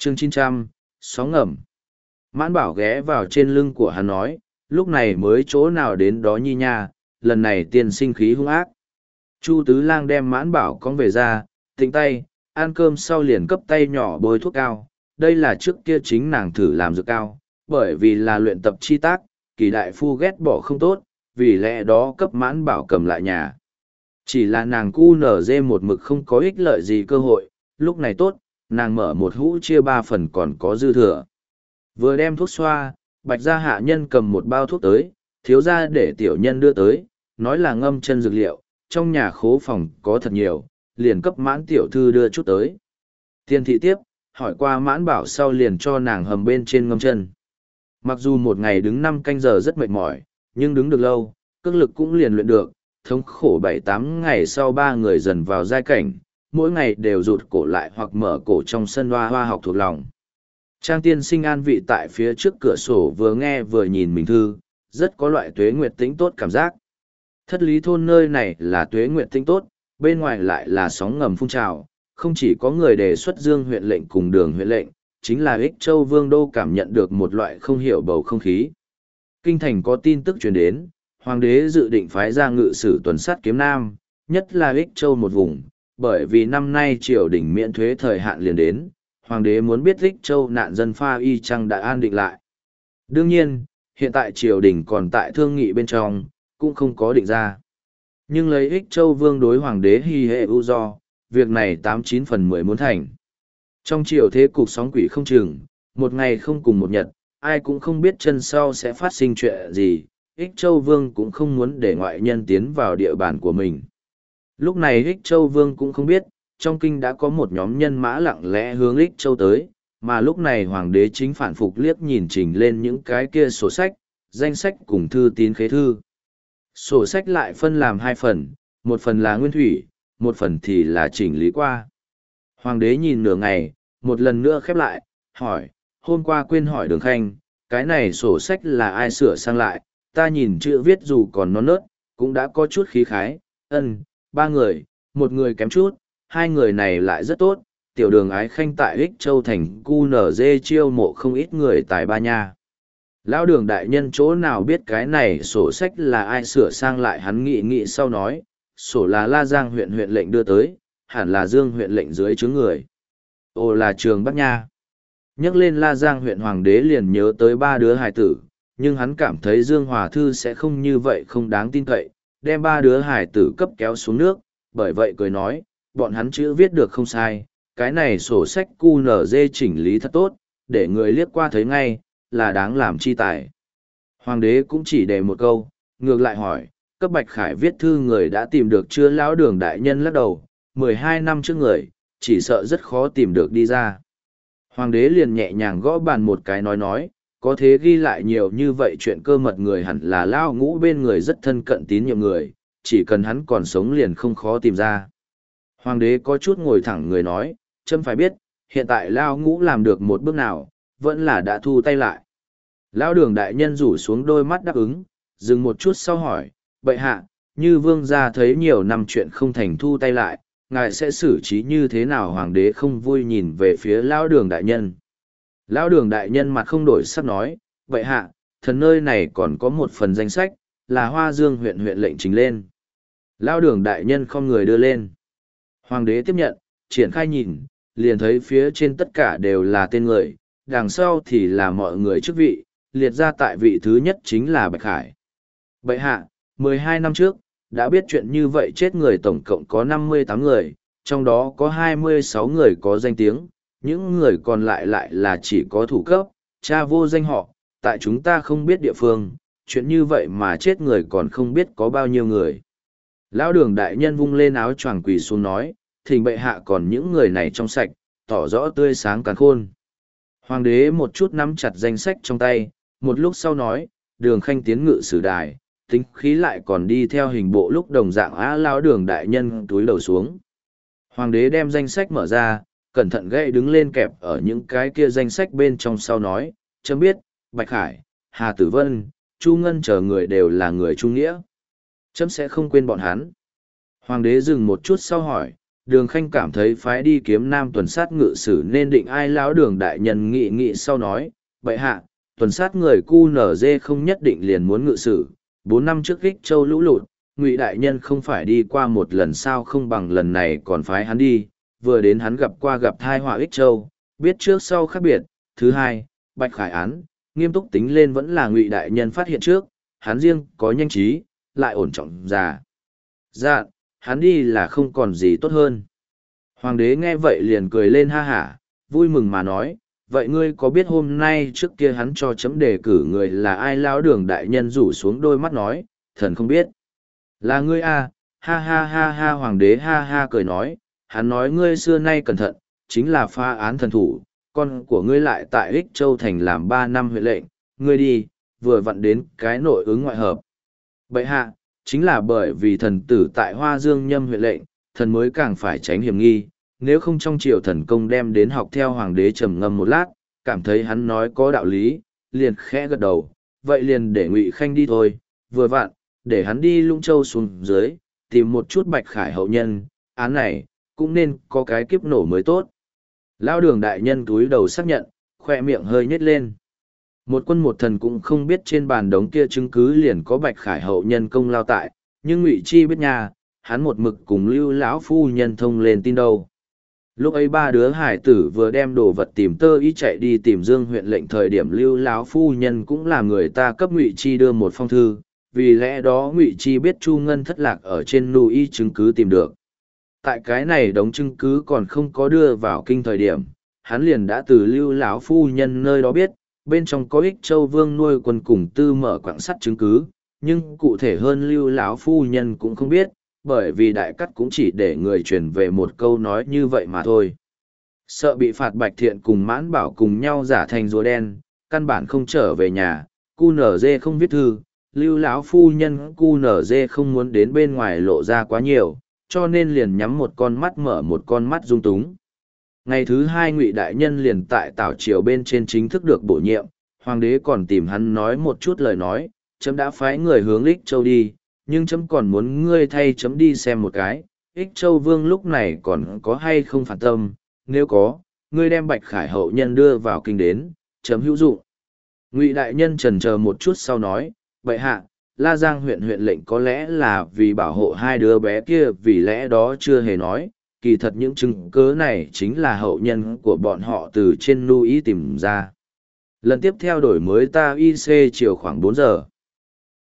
Chương 900, sóng ngầm. Mãn Bảo ghé vào trên lưng của hắn nói, lúc này mới chỗ nào đến đó nhi nha, lần này tiên sinh khí hung ác. Chu Tứ Lang đem Mãn Bảo con về ra, tĩnh tay, ăn cơm sau liền cấp tay nhỏ bôi thuốc cao. Đây là trước kia chính nàng thử làm dược cao, bởi vì là luyện tập chi tác, Kỳ đại phu ghét bỏ không tốt, vì lẽ đó cấp Mãn Bảo cầm lại nhà. Chỉ là nàng cu nở dê một mực không có ích lợi gì cơ hội, lúc này tốt, nàng mở một hũ chia 3 phần còn có dư thừa. Vừa đem thuốc xoa, Bạch gia hạ nhân cầm một bao thuốc tới, thiếu gia để tiểu nhân đưa tới, nói là ngâm chân dược liệu, trong nhà khố phòng có thật nhiều, liền cấp Mãn tiểu thư đưa chút tới. Tiên thị tiếp, hỏi qua Mãn Bảo sau liền cho nàng hầm bên trên ngâm chân. Mặc dù một ngày đứng 5 canh giờ rất mệt mỏi, nhưng đứng được lâu, cước lực cũng liền luyện được, thống khổ 7-8 ngày sau 3 người dần vào giai cảnh, mỗi ngày đều rụt cổ lại hoặc mở cổ trong sân hoa hoa học thuộc lòng. Trang tiên sinh an vị tại phía trước cửa sổ vừa nghe vừa nhìn mình thư, rất có loại tuế nguyệt tĩnh tốt cảm giác. Thất lý thôn nơi này là tuế nguyệt tĩnh tốt, bên ngoài lại là sóng ngầm phun trào, không chỉ có người đề xuất Dương huyện lệnh cùng Đường huyện lệnh, chính là Ích Châu Vương đô cảm nhận được một loại không hiểu bầu không khí. Kinh thành có tin tức truyền đến, Hoàng đế dự định phái ra ngự sử tuần sát kiếm Nam, nhất là Ích Châu một vùng, bởi vì năm nay triều đình miễn thuế thời hạn liền đến, Hoàng đế muốn biết Ích Châu nạn dân pha y chăng đã an định lại. Đương nhiên, hiện tại triều đình còn tại thương nghị bên trong, cũng không có định ra. Nhưng lấy Ích Châu Vương đối Hoàng đế hy hệ ưu do, việc này 89/10 muốn thành. Trong triều thế cục sóng quỷ không chừng, một ngày không cùng một nhật, ai cũng không biết chân sau sẽ phát sinh chuyện gì, Ích Châu Vương cũng không muốn để ngoại nhân tiến vào địa bàn của mình. Lúc này Ích Châu Vương cũng không biết, trong kinh đã có một nhóm nhân mã lặng lẽ hướng Ích Châu tới, mà lúc này Hoàng đế chính phản phục liếc nhìn trình lên những cái kia sổ sách, danh sách cùng thư tín khế thư. Sổ sách lại phân làm 2 phần, một phần là nguyên thủy, một phần thì là chỉnh lý qua. Hoàng đế nhìn nửa ngày, một lần nữa khép lại, hỏi, hôm qua quên hỏi Đường Khanh, cái này sổ sách là ai sửa sang lại, ta nhìn chữ viết dù còn non nớt, cũng đã có chút khí khái, 3 người, một người kém chút, 2 người này lại rất tốt, tiểu Đường Ái Khanh tại Ích Châu thành cu nở dê chiêu mộ không ít người tại Ba Nha. Lão Đường đại nhân chỗ nào biết cái này sổ sách là ai sửa sang lại, hắn nghĩ sau nói, sổ là La Giang huyện huyện lệnh đưa tới, hẳn là Dương huyện lệnh dưới chướng người. Ồ, là Trường Bắc Nha. Nhắc lên La Giang huyện, Hoàng đế liền nhớ tới 3 đứa hài tử, nhưng hắn cảm thấy Dương Hòa Thư sẽ không như vậy không đáng tin cậy, đem 3 đứa hài tử cấp kéo xuống nước, bởi vậy cười nói, bọn hắn chữ viết được không sai, cái này sổ sách QNZ chỉnh lý thật tốt, để người liếc qua thấy ngay, là đáng làm chi tài. Hoàng đế cũng chỉ để một câu, ngược lại hỏi, cấp Bạch Khải viết thư người đã tìm được chưa? Lão Đường đại nhân lắc đầu, 12 năm trước người, chỉ sợ rất khó tìm được đi ra. Hoàng đế liền nhẹ nhàng gõ bàn một cái nói, có thế ghi lại nhiều như vậy chuyện cơ mật người hẳn là Lao Ngũ bên người rất thân cận tín nhiệm người, chỉ cần hắn còn sống liền không khó tìm ra. Hoàng đế có chút ngồi thẳng người nói, chấm phải biết, hiện tại Lao Ngũ làm được một bước nào, vẫn là đã thu tay lại. Lão Đường đại nhân rủ xuống đôi mắt đáp ứng, dừng một chút sau hỏi, bệ hạ, như vương gia thấy nhiều năm chuyện không thành thu tay lại, ngài sẽ xử trí như thế nào? Hoàng đế không vui nhìn về phía Lão Đường đại nhân. Lão Đường đại nhân mặt không đổi sắc nói, bệ hạ, thần nơi này còn có một phần danh sách, là Hoa Dương huyện huyện lệnh trình lên. Lão Đường đại nhân không người đưa lên. Hoàng đế tiếp nhận, triển khai nhìn, liền thấy phía trên tất cả đều là tên người, đằng sau thì là mọi người chức vị, liệt ra tại vị thứ nhất chính là Bạch Khải. Bệ hạ, 12 năm trước, đã biết chuyện như vậy chết người tổng cộng có 58 người, trong đó có 26 người có danh tiếng, những người còn lại là chỉ có thủ cấp, cha vô danh họ, tại chúng ta không biết địa phương, chuyện như vậy mà chết người còn không biết có bao nhiêu người. Lão Đường đại nhân vung lên áo choàng quỳ xuống nói, thỉnh bệ hạ còn những người này trong sạch, tỏ rõ tươi sáng càn khôn. Hoàng đế một chút nắm chặt danh sách trong tay, một lúc sau nói, Đường Khanh tiến ngự sử đài, tính khí lại còn đi theo hình bộ lúc đồng dạng. Lão Đường đại nhân túi đầu xuống. Hoàng đế đem danh sách mở ra, cẩn thận gậy đứng lên kẹp ở những cái kia danh sách bên trong sau nói, chấm biết, Bạch Khải, Hà Tử Vân, Chu Ngân chờ người đều là người trung nghĩa. Chấm sẽ không quên bọn hắn. Hoàng đế dừng một chút sau hỏi, Đường Khanh cảm thấy phái đi kiếm nam tuần sát ngự sử nên định ai. Lão Đường đại nhân nghị nghị sau nói, bệ hạ, tuần sát người QNZ không nhất định liền muốn ngự sử. 4 năm trước Ích Châu lũ lụt, Ngụy đại nhân không phải đi qua một lần sao không bằng lần này còn phái hắn đi, vừa đến hắn gặp thai họa Ích Châu, biết trước sau khác biệt. Thứ hai, Bạch Khải án, nghiêm túc tính lên vẫn là Ngụy đại nhân phát hiện trước, hắn riêng có nhanh trí, lại ổn trọng già. Dạ, hắn đi là không còn gì tốt hơn. Hoàng đế nghe vậy liền cười lên ha hả, vui mừng mà nói, vậy ngươi có biết hôm nay trước kia hắn cho chấm đề cử người là ai? Lão Đường đại nhân rủ xuống đôi mắt nói, thần không biết. Là ngươi à, ha ha ha ha. Hoàng đế ha ha cười nói, hắn nói ngươi xưa nay cẩn thận, chính là phá án thần thủ, con của ngươi lại tại Ích Châu Thành làm 3 năm huyện lệnh, ngươi đi, vừa vặn đến cái nội ứng ngoại hợp. Bệ hạ, chính là bởi vì thần tử tại Hoa Dương nhâm huyện lệnh, thần mới càng phải tránh hiểm nghi, nếu không trong triều thần công đem đến học theo hoàng đế trầm ngâm một lát, cảm thấy hắn nói có đạo lý, liền khẽ gật đầu, vậy liền để Ngụy Khanh đi thôi, vừa vặn, để hắn đi Lũng Châu xuống dưới, tìm một chút Bạch Khải hậu nhân, án này, cũng nên có cái kiếp nổ mới tốt. Lão Đường đại nhân túi đầu xác nhận, khoe miệng hơi nhếch lên. Một quân một thần cũng không biết trên bàn đống kia chứng cứ liền có Bạch Khải hậu nhân công lao tại, nhưng Ngụy Chi biết nha, hắn một mực cùng Lưu lão phu nhân thông lên tin đâu. Lúc ấy 3 đứa hải tử vừa đem đồ vật tìm tơ ý chạy đi tìm Dương huyện lệnh thời điểm Lưu lão phu nhân cũng là người ta cấp Ngụy Chi đưa một phong thư, vì lẽ đó Ngụy Chi biết Chu Ngân thất lạc ở trên núi chứng cứ tìm được. Tại cái này đống chứng cứ còn không có đưa vào kinh thời điểm, hắn liền đã từ Lưu lão phu nhân nơi đó biết, bên trong có Ích Châu Vương nuôi quân cùng Tư Mở quảng sắt chứng cứ, nhưng cụ thể hơn Lưu lão phu nhân cũng không biết, bởi vì đại cắt cũng chỉ để người truyền về một câu nói như vậy mà thôi. Sợ bị phạt Bạch Thiện cùng Mãn Bảo cùng nhau giả thành rùa đen, căn bản không trở về nhà, QNZ không viết thư, Lưu lão phu nhân QNZ không muốn đến bên ngoài lộ ra quá nhiều, cho nên liền nhắm một con mắt mở một con mắt dung túng. Ngày thứ 2 Ngụy đại nhân liền tại Tảo Triều bên trên chính thức được bổ nhiệm, hoàng đế còn tìm hắn nói một chút lời nói, chấm đã phái người hướng Ích Châu đi, nhưng chấm còn muốn ngươi thay chấm đi xem một cái, Ích Châu Vương lúc này còn có hay không phản tâm, nếu có, ngươi đem Bạch Khải hậu nhân đưa vào kinh đến, chấm hữu dụng. Ngụy đại nhân chần chờ một chút sau nói, bệ hạ, La Giang huyện huyện lệnh có lẽ là vì bảo hộ 2 đứa bé kia vì lẽ đó chưa hề nói, kỳ thật những chứng cứ này chính là hậu nhân của bọn họ từ trên núi tìm ra. Lần tiếp theo đổi mới ta IC chiều khoảng 4 giờ.